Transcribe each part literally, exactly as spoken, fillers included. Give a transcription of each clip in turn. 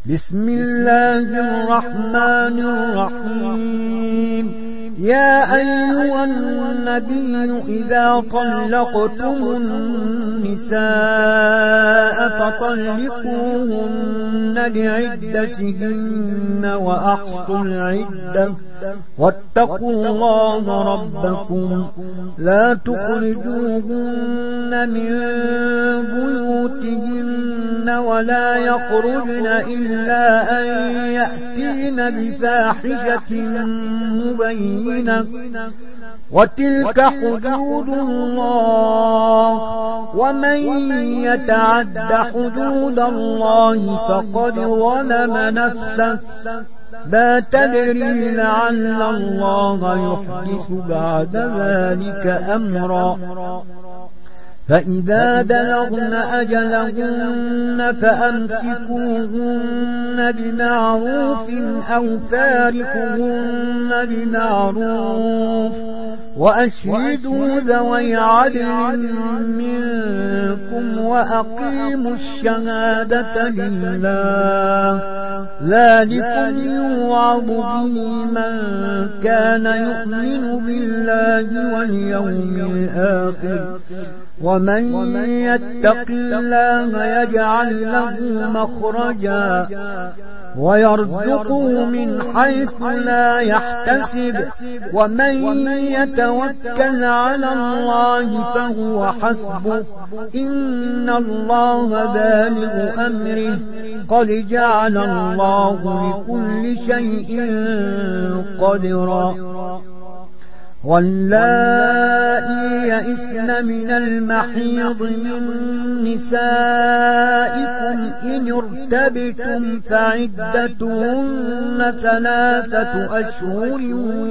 بسم الله الرحمن الرحيم. يا أيها النبي إذا طلقتم النساء فطلقوهن لعدتهن وأحصوا العدة واتقوا الله ربكم لا تخرجوهن من بيوتهن ولا يخرجن إلا أن يأتين بفاحشة مبينة وتلك حدود الله ومن يتعد حدود الله فقد ظلم نفسه لا تدري لعل الله يحدث بعد ذلك أمرا. فإذا بلغن أجلهن فأمسكوهن بمعروف أو فارقوهن بمعروف وأشهدوا ذوي عدل منكم وأقيموا الشهادة لله ذلكم يوعظ به من كان يؤمن بالله واليوم الآخر ومن يتق الله يجعل له مخرجا ويرزقه من حيث لا يحتسب ومن يتوكل على الله فهو حسبه إن الله بالغ أمره قد جعل الله لكل شيء قدرا. واللائي يئسن من المحيض من نسائكم إن ارتبتم فعدتهن ثلاثة أشهر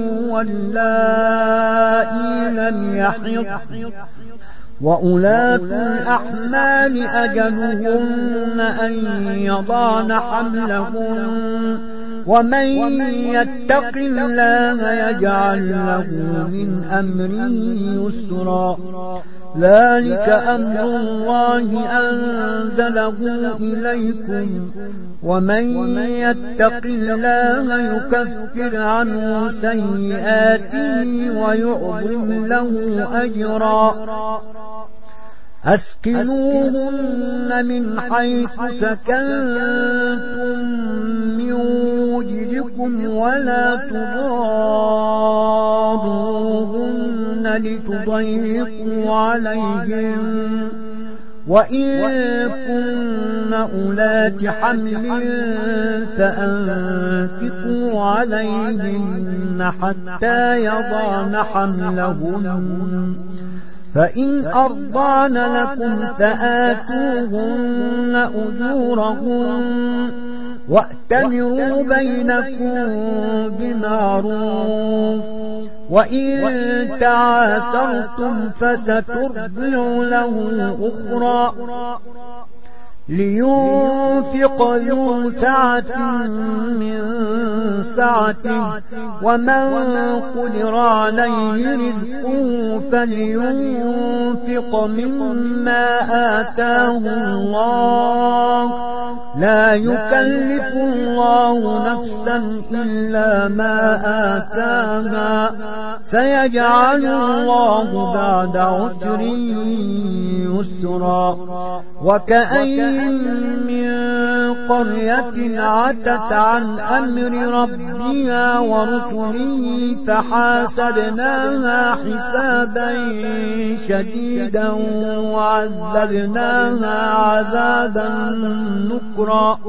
واللائي لم يحض وأولاة الأحمال أجلهن أن يضعن حملهن ومن يتق الله يجعل له من أمره يسرا. ذلك أمر الله أنزله إليكم ومن يتق الله يكفر عنه سيئاته ويعظم له أجرا. أسكنوهن من حيث سكنتم من وجدكم ولا تضاروهن لتضيقوا عليهن وإن كن أولات حمل فأنفقوا عليهن حتى يضعن حملهن فإن أرضعن لكم فآتوهن أجورهن وأتمروا بينكم بمعروف وإن تعاسرتم فسترضع له أخرى. لينفق ذو سعة من سعته ومن قدر عليه رزقه فلينفق مما آتاه الله لا يكلف الله نفسا إلا ما آتاها سيجعل الله بعد عسر يسرا. وكأين من قرية عتت عن أمر ربها ورسله فحاسبناها حسابا شديدا وعذبناها عذابا نكرا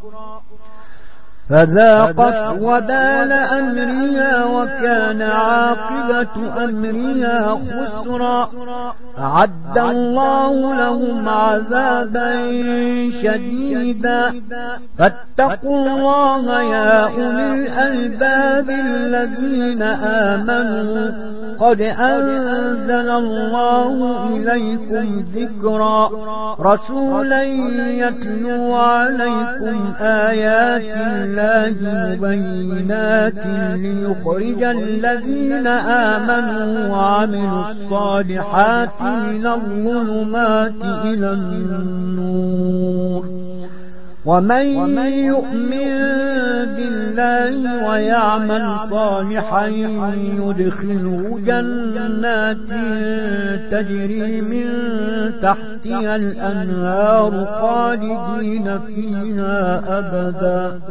فذاقت وبال أمرها وكان عاقبة أمرها خسرا. أعد الله لهم عذابا شديدا فاتقوا الله يا أولي الألباب الذين آمنوا قد أنزل الله إليكم ذكرا رسولا يتلو عليكم آيات الله مبينات ليخرج الذين آمنوا وعملوا الصالحات من الظلمات إلى النور ومن يؤمن بالله ويعمل صالحا يدخله جنات تجري من تحتها الأنهار خالدين فيها أبدا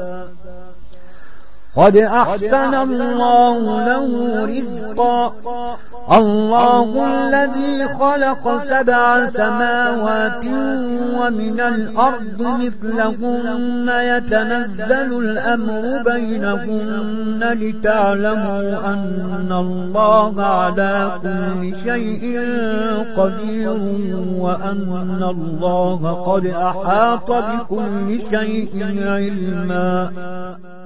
قد أحسن الله له رزقا الله الذي خلق سبع سماوات ومن الأرض مثلهن يتنزل الأمر بينهن لتعلموا أن الله على كل شيء قدير وأن الله قد أحاط بكل شيء علما.